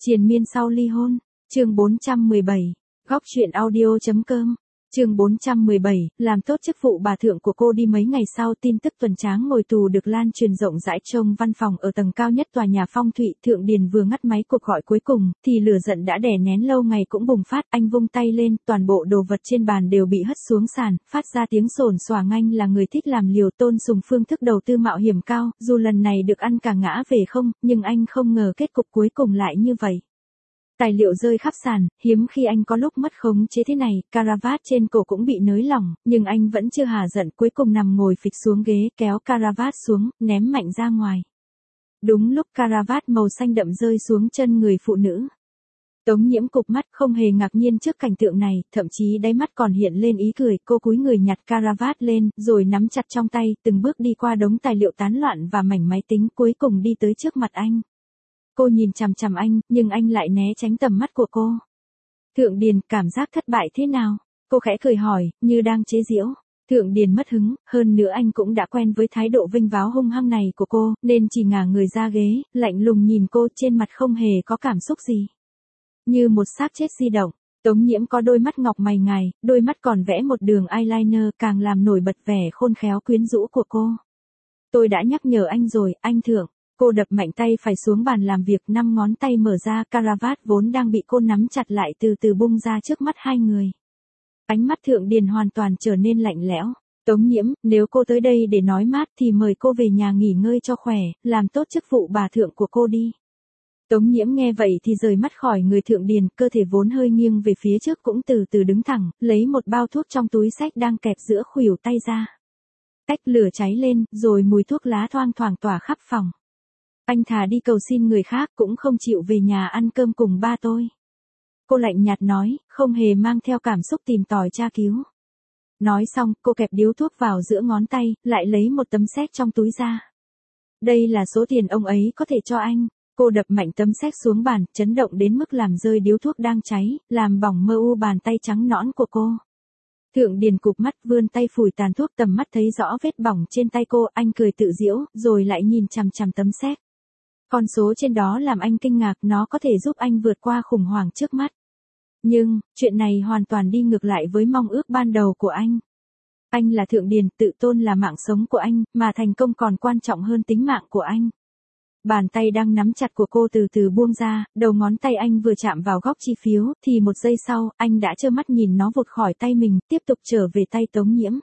Triền miên sau ly hôn, chương 417, góc truyện audio.com, chương 417, làm tốt chức vụ bà thượng của cô đi. Mấy ngày sau, tin tức Tuần Tráng ngồi tù được lan truyền rộng rãi. Trong văn phòng ở tầng cao nhất tòa nhà Phong Thụy, Thượng Điền vừa ngắt máy cuộc gọi cuối cùng, thì lửa giận đã đè nén lâu ngày cũng bùng phát. Anh vung tay lên, toàn bộ đồ vật trên bàn đều bị hất xuống sàn, phát ra tiếng xồn xòa. Anh là người thích làm liều, tôn sùng phương thức đầu tư mạo hiểm cao, dù lần này được ăn cả ngã về không, nhưng anh không ngờ kết cục cuối cùng lại như vậy. Tài liệu rơi khắp sàn, hiếm khi anh có lúc mất khống chế thế này. Caravat trên cổ cũng bị nới lỏng, nhưng anh vẫn chưa hả giận, cuối cùng nằm ngồi phịch xuống ghế, kéo caravat xuống, ném mạnh ra ngoài. Đúng lúc caravat màu xanh đậm rơi xuống chân người phụ nữ, Tống Nhiễm cụp mắt, không hề ngạc nhiên trước cảnh tượng này, thậm chí đáy mắt còn hiện lên ý cười. Cô cúi người nhặt caravat lên, rồi nắm chặt trong tay, từng bước đi qua đống tài liệu tán loạn và mảnh máy tính, cuối cùng đi tới trước mặt anh. Cô nhìn chằm chằm anh, nhưng anh lại né tránh tầm mắt của cô. Thượng Điền, cảm giác thất bại thế nào? Cô khẽ cười hỏi, như đang chế giễu. Thượng Điền mất hứng, hơn nữa anh cũng đã quen với thái độ vênh váo hung hăng này của cô, nên chỉ ngả người ra ghế, lạnh lùng nhìn cô, trên mặt không hề có cảm xúc gì. Như một xác chết di động. Tống Nhiễm có đôi mắt ngọc mày ngài, đôi mắt còn vẽ một đường eyeliner, càng làm nổi bật vẻ khôn khéo quyến rũ của cô. Tôi đã nhắc nhở anh rồi, anh Thượng. Cô đập mạnh tay phải xuống bàn làm việc, 5 ngón tay mở ra, caravat vốn đang bị cô nắm chặt lại từ từ bung ra trước mắt hai người. Ánh mắt Thượng Điền hoàn toàn trở nên lạnh lẽo. Tống Nhiễm, nếu cô tới đây để nói mát thì mời cô về nhà nghỉ ngơi cho khỏe, làm tốt chức vụ bà thượng của cô đi. Tống Nhiễm nghe vậy thì rời mắt khỏi người Thượng Điền, cơ thể vốn hơi nghiêng về phía trước cũng từ từ đứng thẳng, lấy một bao thuốc trong túi xách đang kẹp giữa khuỷu tay ra. Cách lửa cháy lên, rồi mùi thuốc lá thoang thoảng tỏa khắp phòng. Anh thà đi cầu xin người khác cũng không chịu về nhà ăn cơm cùng ba tôi. Cô lạnh nhạt nói, không hề mang theo cảm xúc tìm tòi tra cứu. Nói xong, cô kẹp điếu thuốc vào giữa ngón tay, lại lấy một tấm séc trong túi ra. Đây là số tiền ông ấy có thể cho anh. Cô đập mạnh tấm séc xuống bàn, chấn động đến mức làm rơi điếu thuốc đang cháy, làm bỏng mơ u bàn tay trắng nõn của cô. Thượng Điền cụp mắt, vươn tay phủi tàn thuốc, tầm mắt thấy rõ vết bỏng trên tay cô. Anh cười tự giễu, rồi lại nhìn chằm chằm tấm séc. Con số trên đó làm anh kinh ngạc, nó có thể giúp anh vượt qua khủng hoảng trước mắt. Nhưng, chuyện này hoàn toàn đi ngược lại với mong ước ban đầu của anh. Anh là Thượng Điền, tự tôn là mạng sống của anh, mà thành công còn quan trọng hơn tính mạng của anh. Bàn tay đang nắm chặt của cô từ từ buông ra, đầu ngón tay anh vừa chạm vào góc chi phiếu, thì một giây sau, anh đã trơ mắt nhìn nó vụt khỏi tay mình, tiếp tục trở về tay Tống Nhiễm.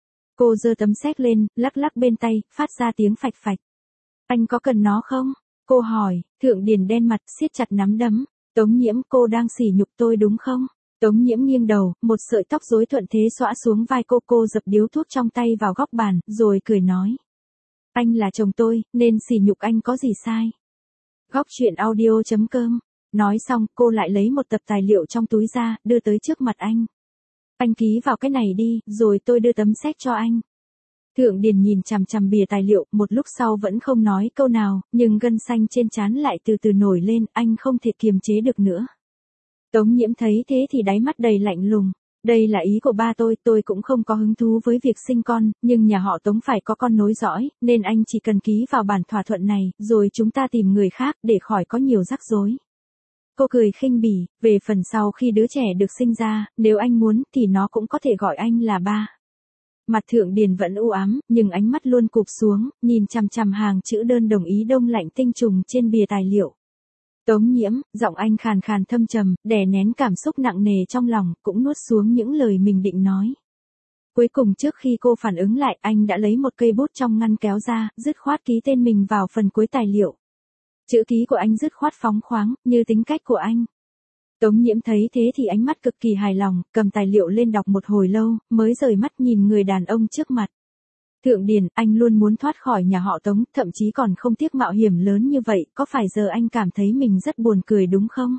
Cô giơ tấm séc lên, lắc lắc bên tay, phát ra tiếng phạch phạch. Anh có cần nó không? Cô hỏi. Thượng Điền đen mặt, siết chặt nắm đấm. Tống Nhiễm, cô đang sỉ nhục tôi đúng không? Tống Nhiễm nghiêng đầu, một sợi tóc rối thuận thế xõa xuống vai cô. Cô dập điếu thuốc trong tay vào góc bàn, rồi cười nói. Anh là chồng tôi, nên sỉ nhục anh có gì sai? Góc truyện audio.com. Nói xong, cô lại lấy một tập tài liệu trong túi ra, đưa tới trước mặt anh. Anh ký vào cái này đi, rồi tôi đưa tấm séc cho anh. Thượng Điền nhìn chằm chằm bìa tài liệu, một lúc sau vẫn không nói câu nào, nhưng gân xanh trên trán lại từ từ nổi lên, anh không thể kiềm chế được nữa. Tống Nhiễm thấy thế thì đáy mắt đầy lạnh lùng. Đây là ý của ba tôi cũng không có hứng thú với việc sinh con, nhưng nhà họ Tống phải có con nối dõi, nên anh chỉ cần ký vào bản thỏa thuận này, rồi chúng ta tìm người khác để khỏi có nhiều rắc rối. Cô cười khinh bỉ, về phần sau khi đứa trẻ được sinh ra, nếu anh muốn thì nó cũng có thể gọi anh là ba. Mặt Thượng Điền vẫn u ám, nhưng ánh mắt luôn cụp xuống, nhìn chằm chằm hàng chữ đơn đồng ý đông lạnh tinh trùng trên bìa tài liệu. Tống Nhiễm, giọng anh khàn khàn thâm trầm, đè nén cảm xúc nặng nề trong lòng, cũng nuốt xuống những lời mình định nói. Cuối cùng trước khi cô phản ứng lại, anh đã lấy một cây bút trong ngăn kéo ra, dứt khoát ký tên mình vào phần cuối tài liệu. Chữ ký của anh dứt khoát phóng khoáng, như tính cách của anh. Tống Nhiễm thấy thế thì ánh mắt cực kỳ hài lòng, cầm tài liệu lên đọc một hồi lâu, mới rời mắt nhìn người đàn ông trước mặt. Thượng Điền, anh luôn muốn thoát khỏi nhà họ Tống, thậm chí còn không tiếc mạo hiểm lớn như vậy, có phải giờ anh cảm thấy mình rất buồn cười đúng không?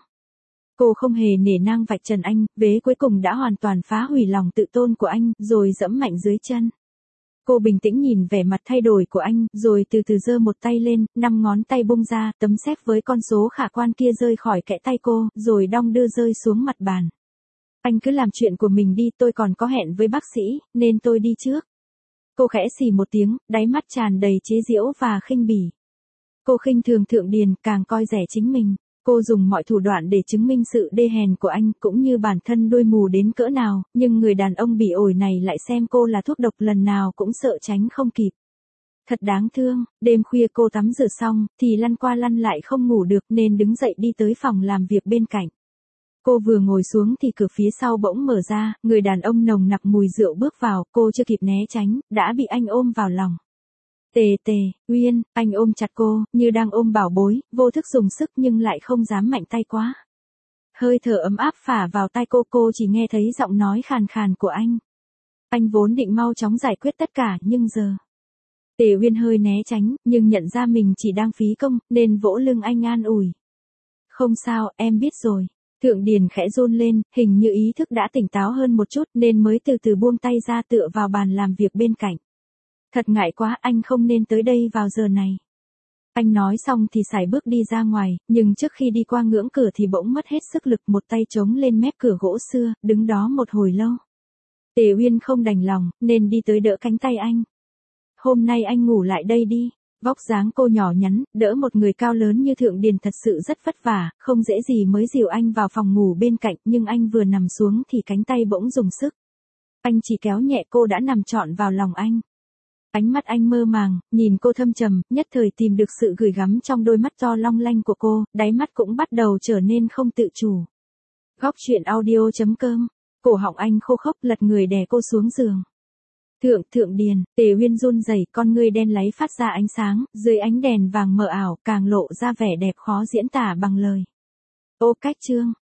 Cô không hề nể nang vạch trần anh, vế cuối cùng đã hoàn toàn phá hủy lòng tự tôn của anh, rồi dẫm mạnh dưới chân. Cô bình tĩnh nhìn vẻ mặt thay đổi của anh, rồi từ từ giơ một tay lên, 5 ngón tay bung ra, tấm séc với con số khả quan kia rơi khỏi kẽ tay cô, rồi đong đưa rơi xuống mặt bàn. Anh cứ làm chuyện của mình đi, tôi còn có hẹn với bác sĩ, nên tôi đi trước. Cô khẽ xì một tiếng, đáy mắt tràn đầy chế giễu và khinh bỉ. Cô khinh thường Thượng Điền, càng coi rẻ chính mình. Cô dùng mọi thủ đoạn để chứng minh sự đê hèn của anh cũng như bản thân đuôi mù đến cỡ nào, nhưng người đàn ông bỉ ổi này lại xem cô là thuốc độc lần nào cũng sợ tránh không kịp. Thật đáng thương, đêm khuya cô tắm rửa xong, thì lăn qua lăn lại không ngủ được nên đứng dậy đi tới phòng làm việc bên cạnh. Cô vừa ngồi xuống thì cửa phía sau bỗng mở ra, người đàn ông nồng nặc mùi rượu bước vào, cô chưa kịp né tránh, đã bị anh ôm vào lòng. Tề Uyên, anh ôm chặt cô, như đang ôm bảo bối, vô thức dùng sức nhưng lại không dám mạnh tay quá. Hơi thở ấm áp phả vào tai cô chỉ nghe thấy giọng nói khàn khàn của anh. Anh vốn định mau chóng giải quyết tất cả nhưng giờ. Tề Uyên hơi né tránh, nhưng nhận ra mình chỉ đang phí công, nên vỗ lưng anh an ủi. Không sao, em biết rồi. Thượng Điền khẽ run lên, hình như ý thức đã tỉnh táo hơn một chút nên mới từ từ buông tay ra tựa vào bàn làm việc bên cạnh. Thật ngại quá, anh không nên tới đây vào giờ này. Anh nói xong thì sải bước đi ra ngoài, nhưng trước khi đi qua ngưỡng cửa thì bỗng mất hết sức lực, một tay chống lên mép cửa gỗ xưa, đứng đó một hồi lâu. Tề Uyên không đành lòng, nên đi tới đỡ cánh tay anh. Hôm nay anh ngủ lại đây đi. Vóc dáng cô nhỏ nhắn, đỡ một người cao lớn như Thượng Điền thật sự rất vất vả, không dễ gì mới dìu anh vào phòng ngủ bên cạnh, nhưng anh vừa nằm xuống thì cánh tay bỗng dùng sức. Anh chỉ kéo nhẹ cô đã nằm trọn vào lòng anh. Ánh mắt anh mơ màng, nhìn cô thâm trầm, nhất thời tìm được sự gửi gắm trong đôi mắt to long lanh của cô, đáy mắt cũng bắt đầu trở nên không tự chủ. Góc truyện audio.com, cổ họng anh khô khốc lật người đè cô xuống giường. Thượng Điền, Tề Uyên run rẩy, con ngươi đen láy phát ra ánh sáng, dưới ánh đèn vàng mờ ảo, càng lộ ra vẻ đẹp khó diễn tả bằng lời. Ô cách chương.